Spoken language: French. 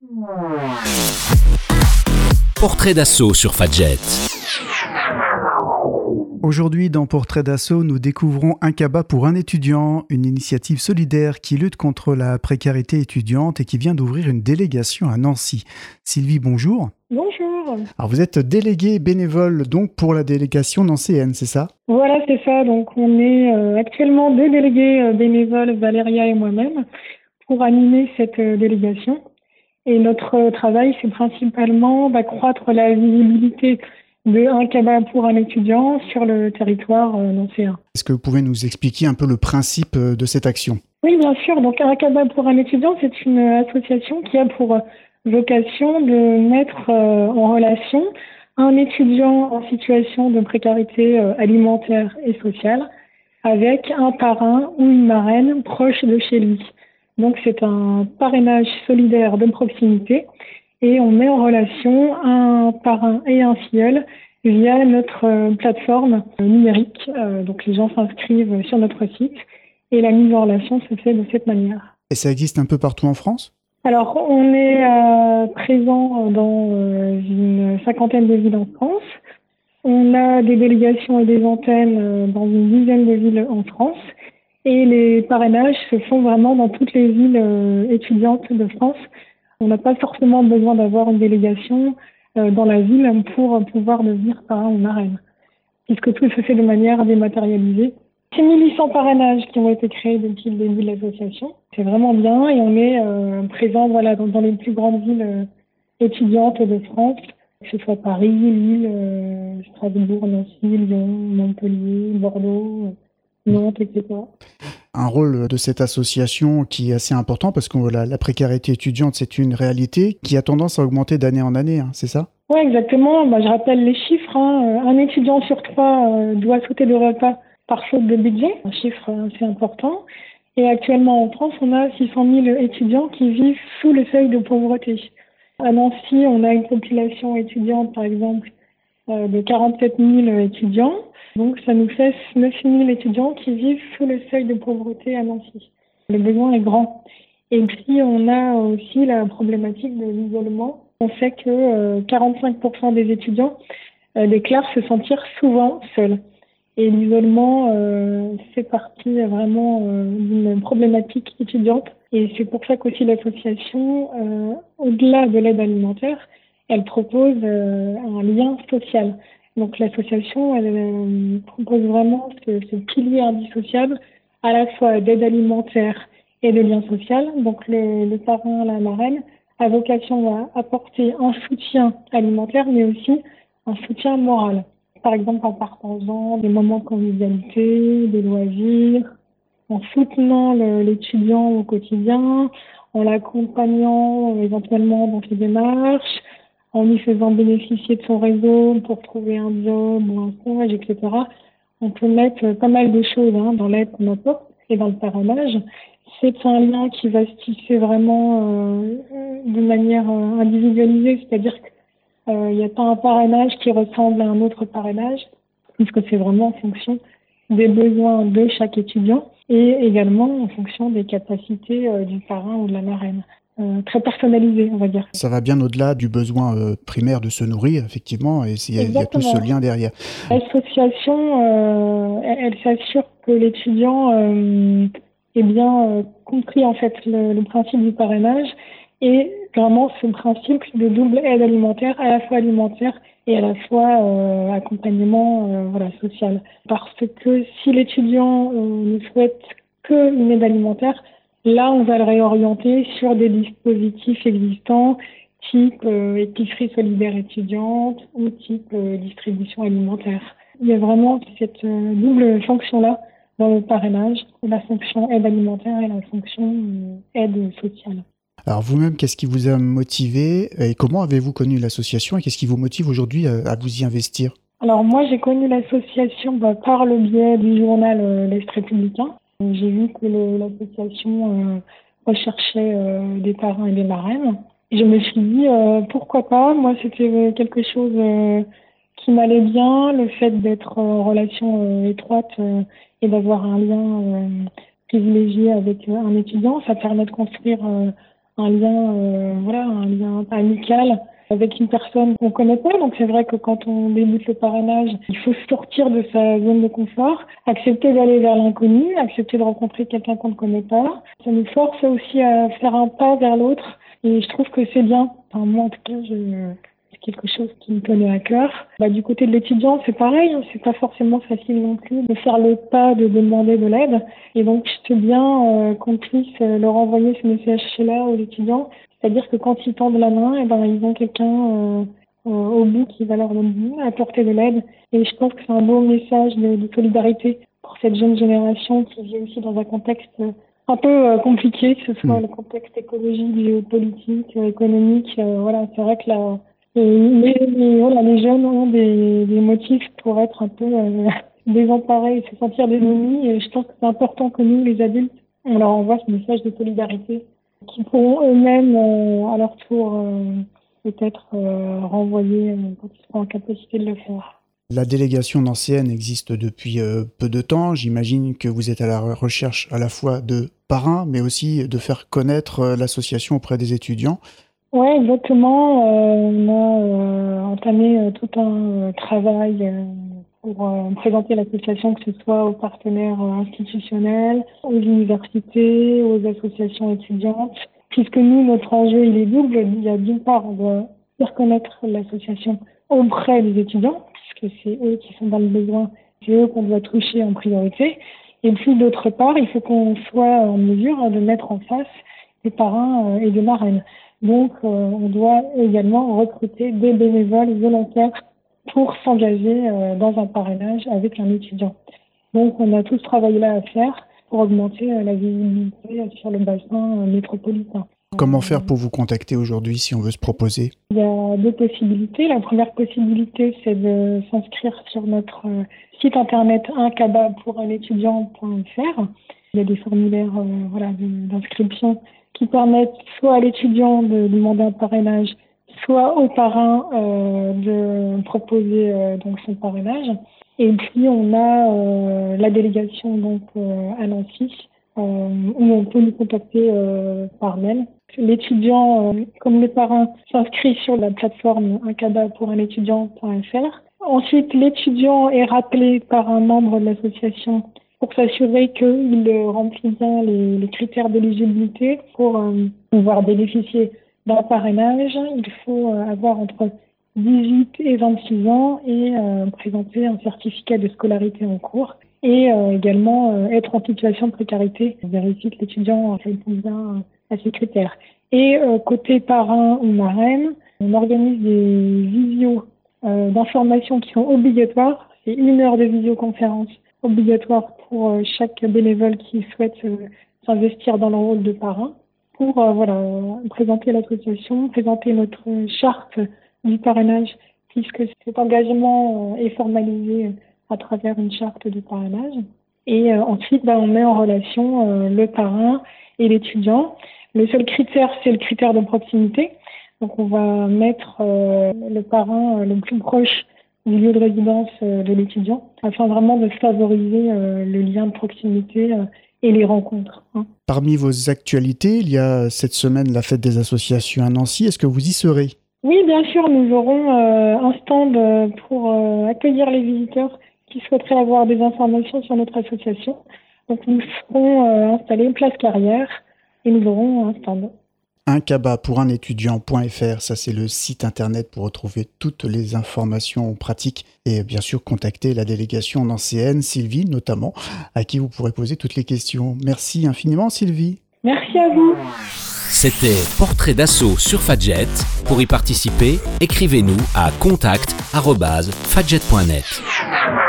Portrait d'assaut sur Fadjet. Aujourd'hui, dans Portrait d'assaut, nous découvrons Inkaba pour un étudiant, une initiative solidaire qui lutte contre la précarité étudiante et qui vient d'ouvrir une délégation à Nancy. Sylvie, bonjour. Bonjour. Alors, vous êtes déléguée bénévole donc pour la délégation nancéenne, c'est ça ? Voilà, c'est ça. Donc, on est actuellement 2 délégués bénévoles, Valéria et moi-même, pour animer cette délégation. Et notre travail, c'est principalement d'accroître la visibilité de Inkaba pour un étudiant sur le territoire nancéen. Est-ce que vous pouvez nous expliquer un peu le principe de cette action ? Oui, bien sûr. Donc, Inkaba pour un étudiant, c'est une association qui a pour vocation de mettre en relation un étudiant en situation de précarité alimentaire et sociale avec un parrain ou une marraine proche de chez lui. Donc, c'est un parrainage solidaire de proximité et on met en relation un parrain et un filleul via notre plateforme numérique. Donc, les gens s'inscrivent sur notre site et la mise en relation se fait de cette manière. Et ça existe un peu partout en France ? Alors, on est présent dans une 50aine de villes en France. On a des délégations et des antennes dans une dizaine de villes en France. Et les parrainages se font vraiment dans toutes les villes étudiantes de France. On n'a pas forcément besoin d'avoir une délégation dans la ville pour pouvoir devenir parrain ou marraine, puisque tout se fait de manière dématérialisée. C'est 1800 parrainages qui ont été créés depuis le début de l'association. C'est vraiment bien et on est présent dans les plus grandes villes étudiantes de France, que ce soit Paris, Lille, Strasbourg, Nancy, Lyon, Montpellier, Bordeaux, Nantes, etc. Un rôle de cette association qui est assez important parce que la précarité étudiante, c'est une réalité qui a tendance à augmenter d'année en année, c'est ça ? Oui, exactement. Je rappelle les chiffres. Un étudiant sur 3 doit sauter de repas par faute de budget, un chiffre assez important. Et actuellement en France, on a 600 000 étudiants qui vivent sous le seuil de pauvreté. À Nancy, on a une population étudiante, par exemple, de 47 000 étudiants. Donc, ça nous fait 9 000 étudiants qui vivent sous le seuil de pauvreté à Nancy. Le besoin est grand. Et puis, on a aussi la problématique de l'isolement. On sait que 45% des étudiants déclarent se sentir souvent seuls. Et l'isolement fait partie vraiment d'une problématique étudiante. Et c'est pour ça qu'aussi l'association, au-delà de l'aide alimentaire, elle propose un lien social. Donc l'association, elle propose vraiment ce pilier indissociable à la fois d'aide alimentaire et de lien social. Donc le parrain, la marraine, a vocation à apporter un soutien alimentaire, mais aussi un soutien moral. Par exemple, en partageant des moments de convivialité, des loisirs, en soutenant l'étudiant au quotidien, en l'accompagnant éventuellement dans ses démarches, en lui faisant bénéficier de son réseau pour trouver un job ou un stage, etc. On peut mettre pas mal de choses dans l'aide qu'on apporte et dans le parrainage. C'est un lien qui va se tisser vraiment de manière individualisée, c'est-à-dire qu'il n'y a pas un parrainage qui ressemble à un autre parrainage, puisque c'est vraiment en fonction des besoins de chaque étudiant et également en fonction des capacités du parrain ou de la marraine. Très personnalisé, on va dire. Ça va bien au-delà du besoin primaire de se nourrir, effectivement, et il y a tout ce lien derrière. L'association, elle s'assure que l'étudiant ait bien compris en fait le principe du parrainage et vraiment ce principe de double aide alimentaire, à la fois alimentaire et à la fois accompagnement social. Parce que si l'étudiant ne souhaite qu'une aide alimentaire, là, on va le réorienter sur des dispositifs existants, type épicerie solidaire étudiante ou type distribution alimentaire. Il y a vraiment cette double fonction-là dans le parrainage, la fonction aide alimentaire et la fonction aide sociale. Alors vous-même, qu'est-ce qui vous a motivé et comment avez-vous connu l'association et qu'est-ce qui vous motive aujourd'hui à vous y investir ? Alors moi, j'ai connu l'association par le biais du journal L'Est républicain. J'ai vu que l'association recherchait des parrains et des marraines. Et je me suis dit, pourquoi pas ? Moi, c'était quelque chose qui m'allait bien, le fait d'être en relation étroite et d'avoir un lien privilégié avec un étudiant. Ça permet de construire un lien amical avec une personne qu'on connaît pas. Donc c'est vrai que quand on débute le parrainage, il faut sortir de sa zone de confort, accepter d'aller vers l'inconnu, accepter de rencontrer quelqu'un qu'on ne connaît pas. Ça nous force aussi à faire un pas vers l'autre et je trouve que c'est bien. Enfin, moi en tout cas, c'est quelque chose qui me tenait à cœur. Du côté de l'étudiant, c'est pareil, c'est pas forcément facile non plus de faire le pas de demander de l'aide. Et donc c'est bien qu'on puisse leur envoyer ce message-là aux étudiants. C'est-à-dire que quand ils tendent la main, ils ont quelqu'un au bout qui va leur apporter de l'aide. Et je pense que c'est un beau message de solidarité pour cette jeune génération qui vit aussi dans un contexte un peu compliqué, que ce soit le contexte écologique, géopolitique, économique. C'est vrai que les jeunes ont des motifs pour être un peu désemparés et se sentir démunis. Et je pense que c'est important que nous, les adultes, on leur envoie ce message de solidarité, qui pourront eux-mêmes, à leur tour, peut-être renvoyer quand ils seront en capacité de le faire. La délégation nancéenne existe depuis peu de temps. J'imagine que vous êtes à la recherche à la fois de parrains, mais aussi de faire connaître l'association auprès des étudiants. Oui, exactement. On a entamé tout un travail pour présenter l'association, que ce soit aux partenaires institutionnels, aux universités, aux associations étudiantes. Puisque nous, notre enjeu, il est double. Il y a d'une part, on doit faire connaître l'association auprès des étudiants, puisque c'est eux qui sont dans le besoin, c'est eux qu'on doit toucher en priorité. Et puis d'autre part, il faut qu'on soit en mesure de mettre en face des parrains et des marraines. Donc, on doit également recruter des bénévoles volontaires pour s'engager dans un parrainage avec un étudiant. Donc, on a tout ce travail-là à faire pour augmenter la visibilité sur le bassin métropolitain. Comment faire pour vous contacter aujourd'hui si on veut se proposer ? Il y a deux possibilités. La première possibilité, c'est de s'inscrire sur notre site internet uncaba-pour-un-étudiant.fr. Il y a des formulaires d'inscription qui permettent soit à l'étudiant de demander un parrainage, soit au parrain de proposer donc son parrainage. Et puis on a la délégation donc à Nancy où on peut nous contacter par mail. L'étudiant, comme le parrain, s'inscrit sur la plateforme uncaba-pour-un-étudiant.fr. Ensuite, l'étudiant est rappelé par un membre de l'association pour s'assurer qu'il remplit bien les critères d'éligibilité pour pouvoir bénéficier d'un parrainage. Il faut avoir entre 18 et 26 ans et présenter un certificat de scolarité en cours et également être en situation de précarité. On vérifie que l'étudiant répond bien à ces critères. Et côté parrain ou marraine, on organise des visios d'information qui sont obligatoires. C'est 1 heure de visioconférence obligatoire pour chaque bénévole qui souhaite s'investir dans le rôle de parrain pour présenter l'association, présenter notre charte du parrainage, puisque cet engagement est formalisé à travers une charte de parrainage. Et ensuite, on met en relation le parrain et l'étudiant. Le seul critère, c'est le critère de proximité. Donc on va mettre le parrain le plus proche du lieu de résidence de l'étudiant, afin vraiment de favoriser le lien de proximité et les rencontres. Parmi vos actualités, il y a cette semaine la fête des associations à Nancy. Est-ce que vous y serez ? Oui, bien sûr, nous aurons un stand pour accueillir les visiteurs qui souhaiteraient avoir des informations sur notre association. Donc nous serons installés place Carrière et nous aurons un stand. uncaba-pour-un-étudiant.fr, ça c'est le site internet pour retrouver toutes les informations pratiques et bien sûr contacter la délégation nancéenne, Sylvie notamment, à qui vous pourrez poser toutes les questions. Merci infiniment Sylvie. Merci à vous. C'était Portrait d'assaut sur Fadjet. Pour y participer, écrivez-nous à contact@fadjet.net.